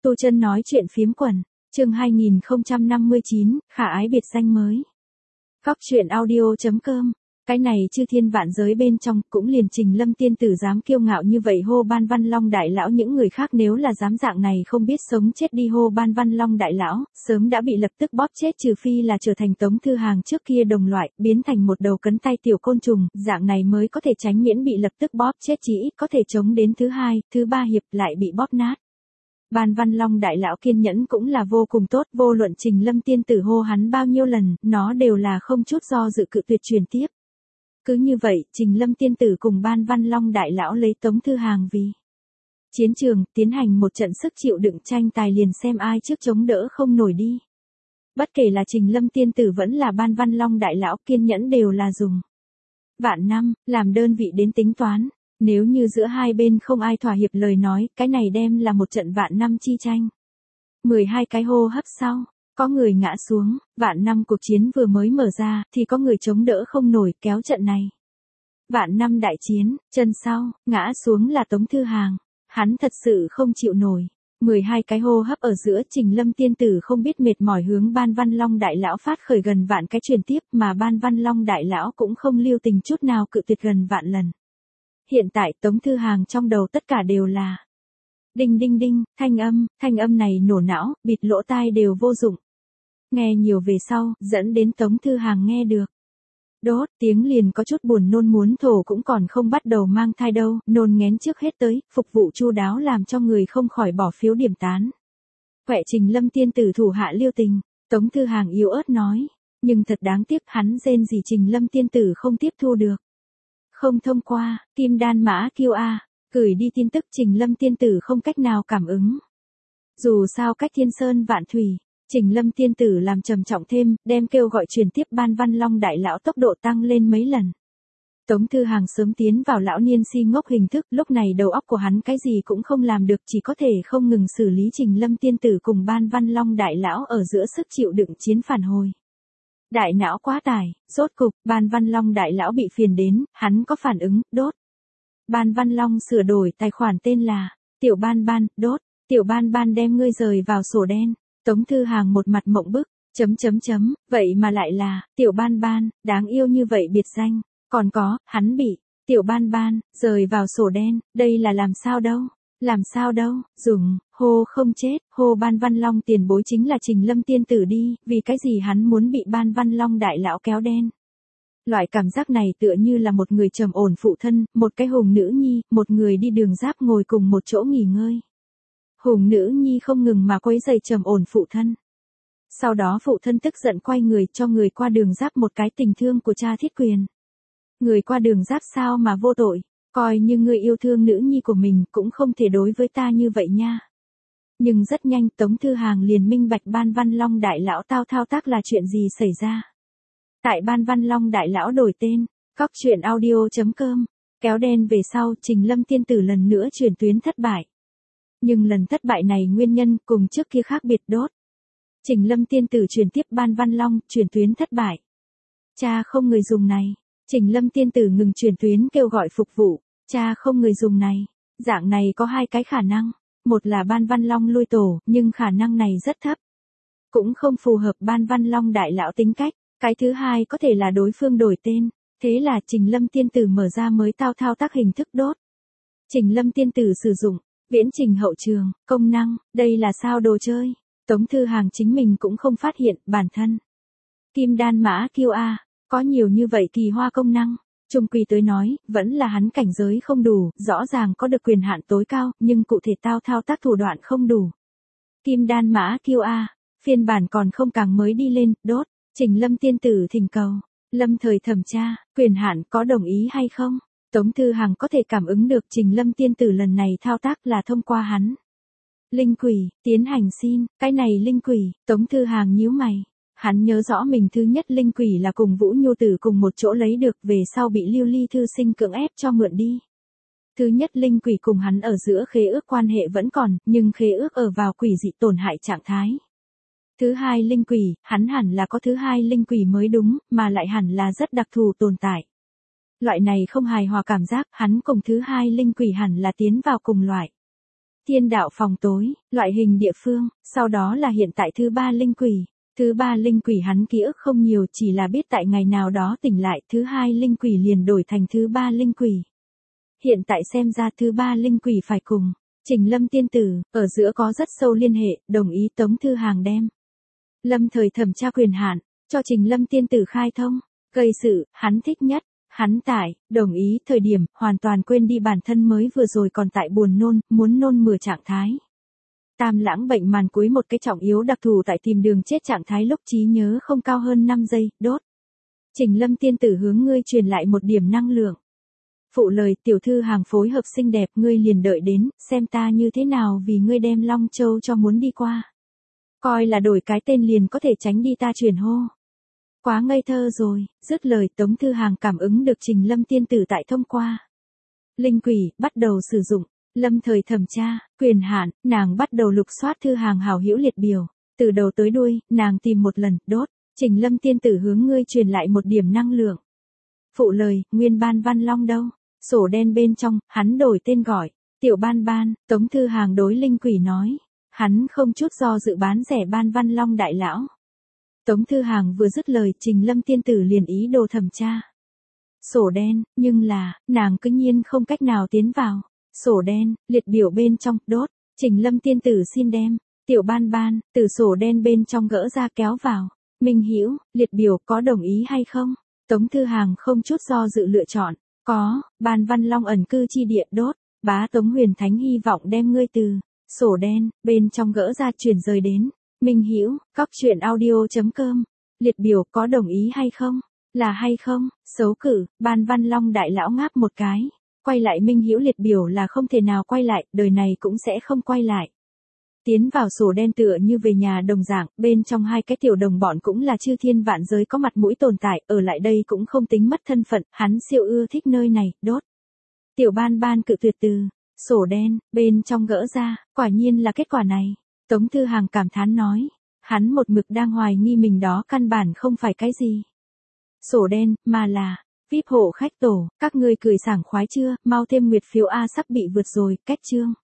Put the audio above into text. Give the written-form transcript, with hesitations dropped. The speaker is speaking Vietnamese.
Tu Chân nói chuyện phiếm quần, chương 2059, khả ái biệt danh mới. Góc truyện audio.com, cái này chư thiên vạn giới bên trong, cũng liền Trình Lâm tiên tử dám kiêu ngạo như vậy hô Ban Văn Long đại lão, những người khác nếu là dám dạng này không biết sống chết đi hô Ban Văn Long đại lão, sớm đã bị lập tức bóp chết, trừ phi là trở thành Tống Thư Hàng trước kia đồng loại, biến thành một đầu cấn tay tiểu côn trùng, dạng này mới có thể tránh miễn bị lập tức bóp chết, chỉ ít có thể chống đến thứ hai, thứ ba hiệp lại bị bóp nát. Ban Văn Long đại lão kiên nhẫn cũng là vô cùng tốt, vô luận Trình Lâm tiên tử hô hắn bao nhiêu lần, nó đều là không chút do dự cự tuyệt truyền tiếp. Cứ như vậy, Trình Lâm tiên tử cùng Ban Văn Long đại lão lấy Tống Thư Hàng vì chiến trường, tiến hành một trận sức chịu đựng tranh tài, liền xem ai trước chống đỡ không nổi đi. Bất kể là Trình Lâm tiên tử vẫn là Ban Văn Long đại lão, kiên nhẫn đều là dùng vạn năm làm đơn vị đến tính toán. Nếu như giữa hai bên không ai thỏa hiệp lời nói, cái này đem là một trận vạn năm chi tranh. 12 cái hô hấp sau, có người ngã xuống, vạn năm cuộc chiến vừa mới mở ra, thì có người chống đỡ không nổi, kéo trận này. Vạn năm đại chiến, chân sau, ngã xuống là Tống Thư Hàng. Hắn thật sự không chịu nổi. 12 cái hô hấp ở giữa, Trình Lâm tiên tử không biết mệt mỏi hướng Ban Văn Long đại lão phát khởi gần vạn cái truyền tiếp, mà Ban Văn Long đại lão cũng không lưu tình chút nào cự tuyệt gần vạn lần. Hiện tại Tống Thư Hàng trong đầu tất cả đều là đinh đinh đinh, thanh âm này nổ não, bịt lỗ tai đều vô dụng. Nghe nhiều về sau, dẫn đến Tống Thư Hàng nghe được. Đốt, tiếng liền có chút buồn nôn muốn thổ, cũng còn không bắt đầu mang thai đâu, nôn nghén trước hết tới, phục vụ chu đáo làm cho người không khỏi bỏ phiếu điểm tán. Quẹ Trình Lâm tiên tử thủ hạ liêu tình, Tống Thư Hàng yếu ớt nói, nhưng thật đáng tiếc hắn rên gì Trình Lâm tiên tử không tiếp thu được. Không thông qua, Kim Đan Mã Kiêu A, gửi đi tin tức Trình Lâm tiên tử không cách nào cảm ứng. Dù sao cách thiên sơn vạn thủy, Trình Lâm tiên tử làm trầm trọng thêm, đem kêu gọi truyền tiếp Ban Văn Long đại lão tốc độ tăng lên mấy lần. Tống Thư Hàng sớm tiến vào lão niên si ngốc hình thức, lúc này đầu óc của hắn cái gì cũng không làm được, chỉ có thể không ngừng xử lý Trình Lâm tiên tử cùng Ban Văn Long đại lão ở giữa sức chịu đựng chiến phản hồi. Đại não quá tải, rốt cục, Ban Văn Long đại lão bị phiền đến, hắn có phản ứng, đốt. Ban Văn Long sửa đổi tài khoản tên là Tiểu Ban Ban, đốt. Tiểu Ban Ban đem ngươi rời vào sổ đen. Tống Thư Hàng một mặt mộng bức, vậy mà lại là Tiểu Ban Ban, đáng yêu như vậy biệt danh. Còn có, hắn bị Tiểu Ban Ban rời vào sổ đen, đây là làm sao đâu, dùng hô không chết, hô Ban Văn Long tiền bối chính là Trình Lâm tiên tử đi, vì cái gì hắn muốn bị Ban Văn Long đại lão kéo đen. Loại cảm giác này tựa như là một người trầm ổn phụ thân, một cái hùng nữ nhi, một người đi đường giáp ngồi cùng một chỗ nghỉ ngơi. Hùng nữ nhi không ngừng mà quấy rầy trầm ổn phụ thân. Sau đó phụ thân tức giận quay người cho người qua đường giáp một cái tình thương của cha thiết quyền. Người qua đường giáp sao mà vô tội, coi như người yêu thương nữ nhi của mình cũng không thể đối với ta như vậy nha. Nhưng rất nhanh Tống Thư Hàng liền minh bạch Ban Văn Long đại lão thao tác là chuyện gì xảy ra. Tại Ban Văn Long đại lão đổi tên, góc truyện audio.com, kéo đen về sau, Trình Lâm tiên tử lần nữa chuyển tuyến thất bại. Nhưng lần thất bại này nguyên nhân cùng trước kia khác biệt, đốt. Trình Lâm tiên tử chuyển tiếp Ban Văn Long, chuyển tuyến thất bại. Cha không người dùng này. Trình Lâm tiên tử ngừng chuyển tuyến kêu gọi phục vụ, cha không người dùng này. Dạng này có hai cái khả năng, một là Ban Văn Long lui tổ, nhưng khả năng này rất thấp. Cũng không phù hợp Ban Văn Long đại lão tính cách. Cái thứ hai có thể là đối phương đổi tên, thế là Trình Lâm tiên tử mở ra mới thao tác hình thức, đốt. Trình Lâm tiên tử sử dụng viễn trình hậu trường, công năng, đây là sao đồ chơi. Tống Thư Hàng chính mình cũng không phát hiện, bản thân Kim Đan Mã Kiêu A, có nhiều như vậy kỳ hoa công năng. Chung quy tới nói, vẫn là hắn cảnh giới không đủ, rõ ràng có được quyền hạn tối cao, nhưng cụ thể thao tác thủ đoạn không đủ. Kim Đan Mã Kiêu A, phiên bản còn không càng mới đi lên, đốt. Trình Lâm tiên tử thỉnh cầu, lâm thời thẩm tra, quyền hạn có đồng ý hay không? Tống Thư Hàng có thể cảm ứng được Trình Lâm tiên tử lần này thao tác là thông qua hắn. Linh quỷ, tiến hành xin, cái này linh quỷ, Tống Thư Hàng nhíu mày. Hắn nhớ rõ mình thứ nhất linh quỷ là cùng Vũ Nhu Tử cùng một chỗ lấy được, về sau bị Lưu Ly thư sinh cưỡng ép cho mượn đi. Thứ nhất linh quỷ cùng hắn ở giữa khế ước quan hệ vẫn còn, nhưng khế ước ở vào quỷ dị tổn hại trạng thái. Thứ hai linh quỷ, hắn hẳn là có thứ hai linh quỷ mới đúng, mà lại hẳn là rất đặc thù tồn tại. Loại này không hài hòa cảm giác, hắn cùng thứ hai linh quỷ hẳn là tiến vào cùng loại. Thiên đạo phòng tối, loại hình địa phương, sau đó là hiện tại thứ ba linh quỷ. Thứ ba linh quỷ hắn ký ức không nhiều, chỉ là biết tại ngày nào đó tỉnh lại, thứ hai linh quỷ liền đổi thành thứ ba linh quỷ. Hiện tại xem ra thứ ba linh quỷ phải cùng Trình Lâm tiên tử, ở giữa có rất sâu liên hệ, đồng ý Tống Thư Hàng đem lâm thời thẩm tra quyền hạn, cho Trình Lâm tiên tử khai thông, gây sự, hắn thích nhất. Hắn tại, đồng ý, thời điểm, hoàn toàn quên đi bản thân mới vừa rồi còn tại buồn nôn, muốn nôn mửa trạng thái. Tam lãng bệnh màn cuối một cái trọng yếu đặc thù tại tìm đường chết trạng thái lúc trí nhớ không cao hơn 5 giây, đốt. Trình Lâm tiên tử hướng ngươi truyền lại một điểm năng lượng. Phụ lời, tiểu thư hàng phối hợp xinh đẹp, ngươi liền đợi đến, xem ta như thế nào vì ngươi đem Long Châu cho muốn đi qua. Coi là đổi cái tên liền có thể tránh đi ta truyền hô. Quá ngây thơ rồi, dứt lời Tống Thư Hàng cảm ứng được Trình Lâm tiên tử tại thông qua. Linh quỷ, bắt đầu sử dụng, lâm thời thẩm tra, quyền hạn, nàng bắt đầu lục soát Thư Hàng hảo hữu liệt biểu. Từ đầu tới đuôi, nàng tìm một lần, đốt, Trình Lâm tiên tử hướng ngươi truyền lại một điểm năng lượng. Phụ lời, nguyên ban văn long đâu? Sổ đen bên trong, hắn đổi tên gọi, tiểu ban ban, Tống Thư Hàng đối linh quỷ nói. Hắn không chút do dự bán rẻ ban văn long đại lão. Tống Thư Hàng vừa dứt lời, Trình Lâm tiên tử liền ý đồ thẩm tra. Sổ đen, nhưng là, nàng cứ nhiên không cách nào tiến vào. Sổ đen, liệt biểu bên trong, đốt, Trình Lâm tiên tử xin đem, tiểu ban ban, từ sổ đen bên trong gỡ ra kéo vào. Minh Hữu, liệt biểu có đồng ý hay không? Tống Thư Hàng không chút do dự lựa chọn. Có, ban văn long ẩn cư chi địa, đốt, bá Tống Huyền Thánh hy vọng đem ngươi từ sổ đen bên trong gỡ ra chuyển rời đến Minh Hữu, coctruyện.audio.com. Liệt biểu có đồng ý hay không? Là hay không? Xấu cử, ban văn long đại lão ngáp một cái. Quay lại Minh Hữu liệt biểu là không thể nào quay lại, đời này cũng sẽ không quay lại. Tiến vào sổ đen tựa như về nhà đồng dạng, bên trong hai cái tiểu đồng bọn cũng là chư thiên vạn giới có mặt mũi tồn tại, ở lại đây cũng không tính mất thân phận, hắn siêu ưa thích nơi này, đốt. Tiểu ban ban cự tuyệt từ sổ đen, bên trong gỡ ra, quả nhiên là kết quả này. Tống Thư Hàng cảm thán nói, hắn một mực đang hoài nghi mình đó căn bản không phải cái gì sổ đen, mà là VIP hộ khách tổ, các ngươi cười sảng khoái chưa, mau thêm nguyệt phiếu A sắp bị vượt rồi, cách chương.